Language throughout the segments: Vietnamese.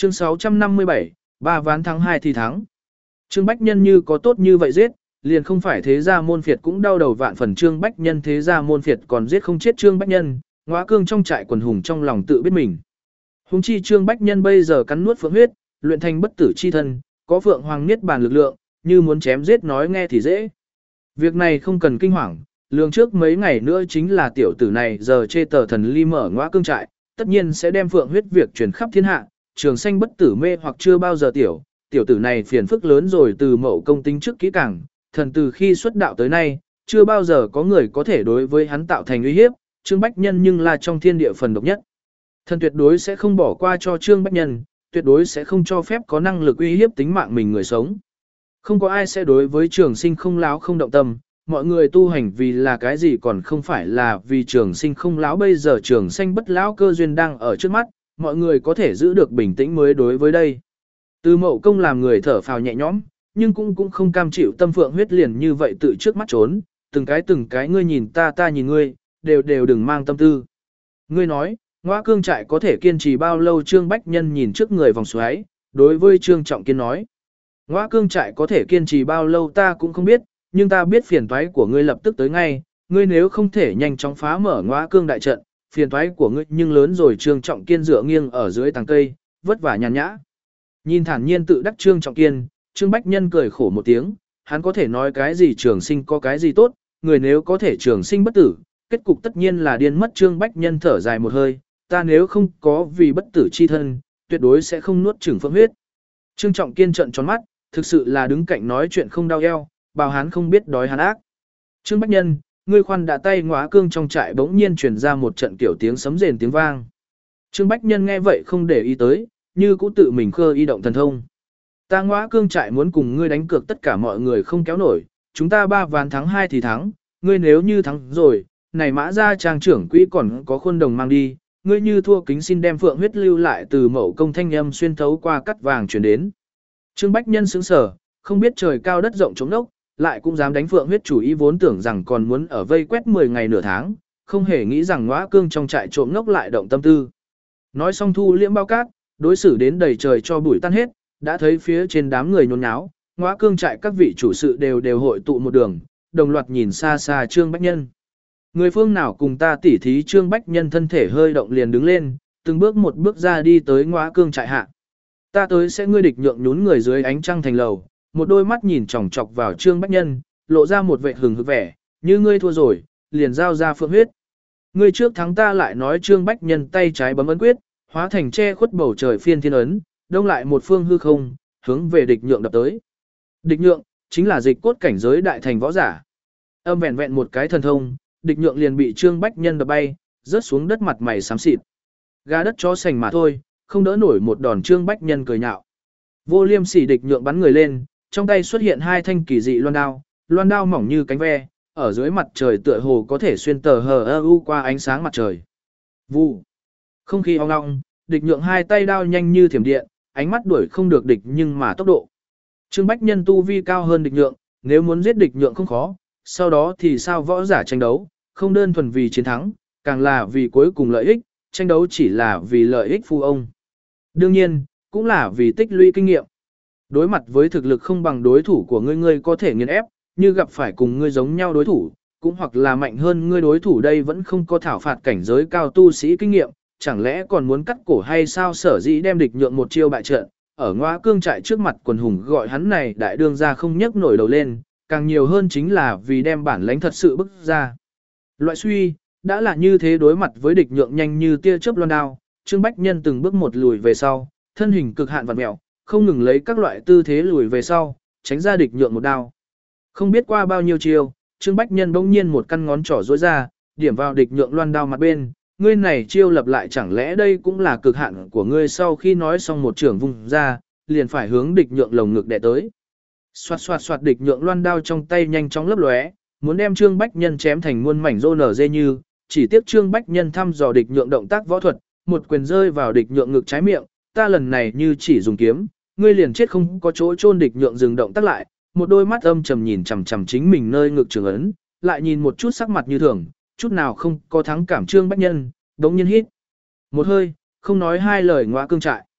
Chương 657, 3 ván thắng 2 thì thắng. Trương Bách Nhân như có tốt như vậy giết, liền không phải thế gia môn phiệt cũng đau đầu vạn phần. Trương Bách Nhân thế gia môn phiệt còn giết không chết Trương Bách Nhân, Ngõa Cương trong trại quần hùng trong lòng tự biết mình. Huống chi Trương Bách Nhân bây giờ cắn nuốt phượng huyết, luyện thành bất tử chi thân, có phượng hoàng niết bàn lực lượng, như muốn chém giết nói nghe thì dễ. Việc này không cần kinh hoàng, lường trước mấy ngày nữa chính là tiểu tử này giờ chê tờ thần ly mở Ngõa Cương trại, tất nhiên sẽ đem phượng huyết việc truyền khắp thiên hạ, trường sanh bất tử mê hoặc chưa bao giờ tiểu tử này phiền phức lớn rồi. Từ Mậu Công tính trước kỹ càng, thần từ khi xuất đạo tới nay, chưa bao giờ có người có thể đối với hắn tạo thành uy hiếp, Trương Bách Nhân nhưng là trong thiên địa phần độc nhất. Thần tuyệt đối sẽ không bỏ qua cho Trương Bách Nhân, tuyệt đối sẽ không cho phép có năng lực uy hiếp tính mạng mình người sống. Không có ai sẽ đối với trường sinh không láo không động tâm, mọi người tu hành vì là cái gì còn không phải là vì trường sinh không láo. Bây giờ trường sinh bất lão cơ duyên đang ở trước mắt, mọi người có thể giữ được bình tĩnh mới đối với đây. Từ Mậu Công làm người thở phào nhẹ nhõm, nhưng cũng không cam chịu tâm phượng huyết liền như vậy tự trước mắt trốn, từng cái ngươi nhìn ta nhìn ngươi, đều đừng mang tâm tư. Ngươi nói, Ngõa Cương trại có thể kiên trì bao lâu? Trương Bách Nhân nhìn trước người vòng xoáy, đối với Trương Trọng Kiên nói. Ngõa Cương trại có thể kiên trì bao lâu ta cũng không biết, nhưng ta biết phiền toái của ngươi lập tức tới ngay, ngươi nếu không thể nhanh chóng phá mở Ngõa Cương đại trận, phiền toái của ngươi nhưng lớn rồi. Trương Trọng Kiên dựa nghiêng ở dưới tàng cây, vất vả nhàn nhã. Nhìn thản nhiên tự đắc Trương Trọng Kiên, Trương Bách Nhân cười khổ một tiếng, hắn có thể nói cái gì trường sinh có cái gì tốt, người nếu có thể trường sinh bất tử, kết cục tất nhiên là điên mất. Trương Bách Nhân thở dài một hơi, ta nếu không có vì bất tử chi thân, tuyệt đối sẽ không nuốt chửng phượng huyết. Trương Trọng Kiên trợn tròn mắt, thực sự là đứng cạnh nói chuyện không đau eo, bào hắn không biết đói hắn ác. Trương Bách Nhân, ngươi khoan đã tay. Ngõa Cương trong trại bỗng nhiên truyền ra một trận kiểu tiếng sấm rền tiếng vang. Trương Bách Nhân nghe vậy không để ý tới, như cũ tự mình khơ y động thần thông. Ta Ngõa Cương trại muốn cùng ngươi đánh cược tất cả mọi người không kéo nổi, chúng ta 3 ván thắng 2 thì thắng, ngươi nếu như thắng rồi, này Mã gia trang trưởng quỹ còn có khuôn đồng mang đi, ngươi như thua kính xin đem phượng huyết lưu lại. Từ Mậu Công thanh âm xuyên thấu qua cắt vàng truyền đến. Trương Bách Nhân sững sờ, không biết trời cao đất rộng chống đốc, lại cũng dám đánh phượng huyết chủ ý, vốn tưởng rằng còn muốn ở vây quét 10 ngày nửa tháng, không hề nghĩ rằng Ngõa Cương trong trại trộm ngốc lại động tâm tư. Nói xong thu liễm bao cát, đối xử đến đầy trời cho bụi tan hết, đã thấy phía trên đám người nhốn nháo, Ngõa Cương trại các vị chủ sự đều hội tụ một đường, đồng loạt nhìn xa xa Trương Bách Nhân. Người phương nào cùng ta tỉ thí? Trương Bách Nhân thân thể hơi động liền đứng lên, từng bước một bước ra đi tới Ngõa Cương trại hạ. Ta tới sẽ. Ngươi địch nhượng nhún người dưới ánh trăng thành lầu, một đôi mắt nhìn chòng chọc vào Trương Bách Nhân, lộ ra một vẻ hừng hực vẻ, như ngươi thua rồi, liền giao ra phượng huyết. Ngươi trước thắng ta lại nói. Trương Bách Nhân tay trái bấm ấn quyết, hóa thành che khuất bầu trời phiên thiên ấn, đông lại một phương hư không, hướng về địch nhượng đập tới. Địch nhượng chính là dịch cốt cảnh giới đại thành võ giả. Âm vẹn vẹn một cái thần thông, địch nhượng liền bị Trương Bách Nhân đập bay, rớt xuống đất mặt mày xám xịt. Gà đất chó sành mà thôi, không đỡ nổi một đòn. Trương Bách Nhân cười nhạo. Vô liêm sỉ địch nhượng bắn người lên, trong tay xuất hiện 2 thanh kỳ dị loan đao mỏng như cánh ve, ở dưới mặt trời tựa hồ có thể xuyên tờ hờ u qua ánh sáng mặt trời. Vụ. Không khí ong ong, địch nhượng 2 tay đao nhanh như thiểm điện, ánh mắt đuổi không được địch nhưng mà tốc độ. Trương Bách Nhân tu vi cao hơn địch nhượng, nếu muốn giết địch nhượng không khó, sau đó thì sao võ giả tranh đấu, không đơn thuần vì chiến thắng, càng là vì cuối cùng lợi ích, tranh đấu chỉ là vì lợi ích phu ông. Đương nhiên, cũng là vì tích lũy kinh nghiệm. Đối mặt với thực lực không bằng đối thủ của ngươi có thể nghiền ép, như gặp phải cùng ngươi giống nhau đối thủ, cũng hoặc là mạnh hơn ngươi đối thủ đây vẫn không có thảo phạt cảnh giới cao tu sĩ kinh nghiệm, chẳng lẽ còn muốn cắt cổ hay sao? Sở dĩ đem địch nhượng một chiêu bại trận, ở Ngõa Cương trại trước mặt quần hùng gọi hắn này đại đương gia không nhấc nổi đầu lên, càng nhiều hơn chính là vì đem bản lãnh thật sự bức ra. Loại suy, đã là như thế, đối mặt với địch nhượng nhanh như tia chớp loan đao, Trương Bách Nhân từng bước một lùi về sau, thân hình cực hạn vặn mèo, không ngừng lấy các loại tư thế lùi về sau, tránh ra địch nhượng một đao. Không biết qua bao nhiêu chiêu, Trương Bách Nhân bỗng nhiên một căn ngón trỏ duỗi ra, điểm vào địch nhượng loan đao mặt bên, ngươi này chiêu lập lại chẳng lẽ đây cũng là cực hạn của ngươi? Sau khi nói xong một trường vung ra, liền phải hướng địch nhượng lồng ngực đè tới. Xoạt xoạt xoạt, địch nhượng loan đao trong tay nhanh chóng lấp lóe, muốn đem Trương Bách Nhân chém thành muôn mảnh rô nở dê như, chỉ tiếc Trương Bách Nhân thăm dò địch nhượng động tác võ thuật, một quyền rơi vào địch nhượng ngực trái miệng, ta lần này như chỉ dùng kiếm, ngươi liền chết không có chỗ chôn. Địch nhượng dừng động tác lại, một đôi mắt âm trầm nhìn chằm chằm chính mình nơi ngực trường ấn, lại nhìn một chút sắc mặt như thường, chút nào không có thắng cảm. Trương Bách Nhân đống nhiên hít một hơi, không nói hai lời. Ngõa Cương trại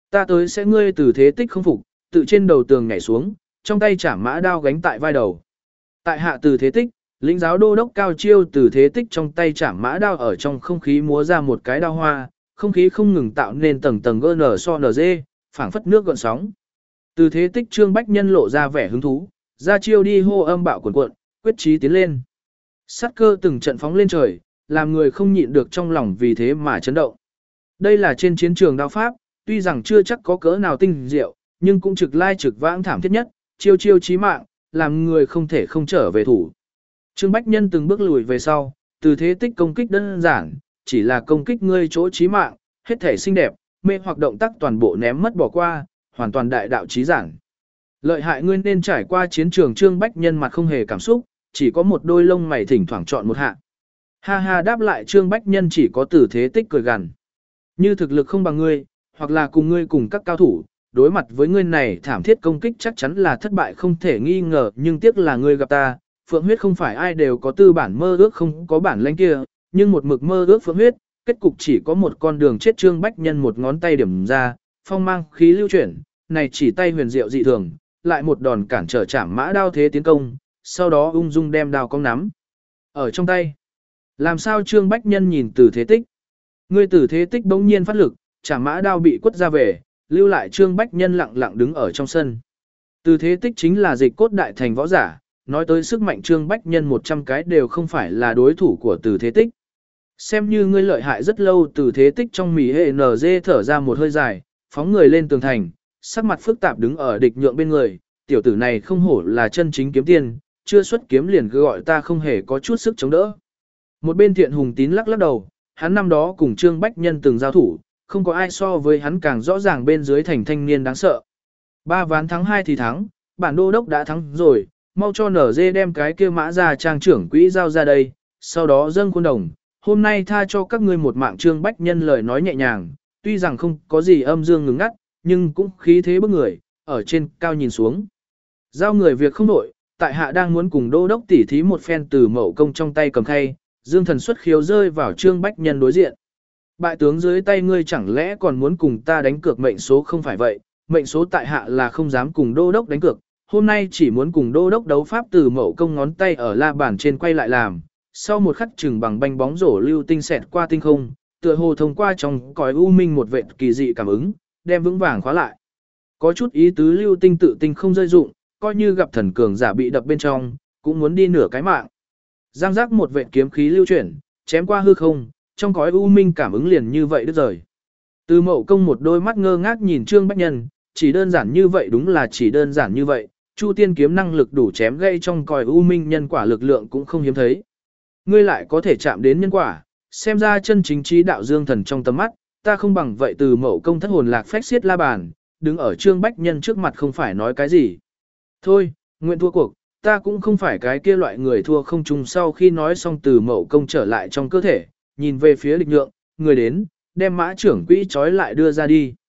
Ta tới sẽ ngươi Từ Thế Tích không phục, tự trên đầu tường nhảy xuống, trong tay chảm mã đao gánh tại vai đầu. Tại hạ Từ Thế Tích, lĩnh giáo đô đốc cao chiêu. Từ Thế Tích trong tay chảm mã đao ở trong không khí múa ra một cái đao hoa, không khí không ngừng tạo nên tầng tầng GNG, phảng phất nước gợn sóng. Từ Thế Tích Trương Bách Nhân lộ ra vẻ hứng thú, ra chiêu đi hô âm bạo cuồn cuộn, quyết chí tiến lên. Sát cơ từng trận phóng lên trời, làm người không nhịn được trong lòng vì thế mà chấn động. Đây là trên chiến trường đao pháp, tuy rằng chưa chắc có cỡ nào tinh diệu, nhưng cũng trực lai trực vãng thảm thiết nhất, chiêu chiêu chí mạng, làm người không thể không trở về thủ. Trương Bách Nhân từng bước lùi về sau, Từ Thế Tích công kích đơn giản, chỉ là công kích ngươi chỗ chí mạng, hết thể xinh đẹp, mê hoặc động tác toàn bộ ném mất bỏ qua, hoàn toàn đại đạo chí giản. Lợi hại ngươi nên trải qua chiến trường. Trương Bách Nhân mặt không hề cảm xúc, chỉ có một đôi lông mày thỉnh thoảng chọn một hạ. Ha ha đáp lại Trương Bách Nhân chỉ có Từ Thế Tích cười gằn. Như thực lực không bằng ngươi, hoặc là cùng ngươi cùng các cao thủ, đối mặt với ngươi này thảm thiết công kích chắc chắn là thất bại không thể nghi ngờ, nhưng tiếc là ngươi gặp ta, Phượng huyết không phải ai đều có tư bản mơ ước không có bản lãnh kia, nhưng một mực mơ ước Phượng huyết, kết cục chỉ có một con đường chết. Trương Bách Nhân một ngón tay điểm ra, phong mang khí lưu chuyển, này chỉ tay huyền diệu dị thường, lại một đòn cản trở chảm mã đao thế tiến công, sau đó ung dung đem đao cong nắm ở trong tay. Làm sao? Trương Bách Nhân nhìn Từ Thế Tích. Ngươi Từ Thế Tích bỗng nhiên phát lực, chảm mã đao bị quất ra về, lưu lại Trương Bách Nhân lặng lặng đứng ở trong sân. Từ Thế Tích chính là dịch cốt đại thành võ giả, nói tới sức mạnh Trương Bách Nhân 100 cái đều không phải là đối thủ của Từ Thế Tích. Xem như ngươi lợi hại rất lâu. Từ Thế Tích trong mỉ hệ NG thở ra một hơi dài, phóng người lên tường thành, sắc mặt phức tạp đứng ở địch nhượng bên người. Tiểu tử này không hổ là chân chính kiếm tiên, chưa xuất kiếm liền cứ gọi ta không hề có chút sức chống đỡ. Một bên Thiện Hùng Tín lắc lắc đầu, hắn năm đó cùng Trương Bách Nhân từng giao thủ, không có ai so với hắn càng rõ ràng bên dưới thành thanh niên đáng sợ. 3 ván thắng 2 thì thắng, bản đô đốc đã thắng rồi, mau cho NG đem cái kia mã ra trang trưởng quỹ giao ra đây, sau đó dâng khuôn đồng, hôm nay tha cho các ngươi một mạng. Trương Bách Nhân lời nói nhẹ nhàng, tuy rằng không có gì âm dương ngừng ngắt, nhưng cũng khí thế bức người, ở trên cao nhìn xuống. Giao người việc không đổi, tại hạ đang muốn cùng đô đốc tỉ thí một phen. Từ Mậu Công trong tay cầm khay, Dương Thần xuất khiếu rơi vào Trương Bách Nhân đối diện. Bại tướng dưới tay ngươi chẳng lẽ còn muốn cùng ta đánh cược mệnh số? Không phải vậy, mệnh số tại hạ là không dám cùng đô đốc đánh cược, hôm nay chỉ muốn cùng đô đốc đấu pháp. Từ Mậu Công ngón tay ở la bàn trên quay lại làm, sau một khắc chừng bằng banh bóng rổ lưu tinh xẹt qua tinh không, tựa hồ thông qua trong cõi u minh một vệt kỳ dị cảm ứng, đem vững vàng khóa lại. Có chút ý tứ, lưu tinh tự tinh không rơi dụng, coi như gặp thần cường giả bị đập bên trong, cũng muốn đi nửa cái mạng. Giang giác một vệt kiếm khí lưu chuyển, chém qua hư không, trong cõi u minh cảm ứng liền như vậy đứt rời. Từ Mậu Công một đôi mắt ngơ ngác nhìn Trương Bách Nhân, chỉ đơn giản như vậy, đúng là chỉ đơn giản như vậy, Chu Tiên kiếm năng lực đủ chém gây trong cõi u minh nhân quả lực lượng cũng không hiếm thấy. Ngươi lại có thể chạm đến nhân quả, xem ra chân chính trí đạo Dương Thần trong tầm mắt, ta không bằng vậy. Từ Mậu Công thất hồn lạc phách xiết la bàn, đứng ở Trương Bách Nhân trước mặt không phải nói cái gì. Thôi, nguyện thua cuộc, ta cũng không phải cái kia loại người thua không chung. Sau khi nói xong, Từ Mậu Công trở lại trong cơ thể, nhìn về phía địch nhượng, người đến, đem mã trưởng quỹ trói lại đưa ra đi.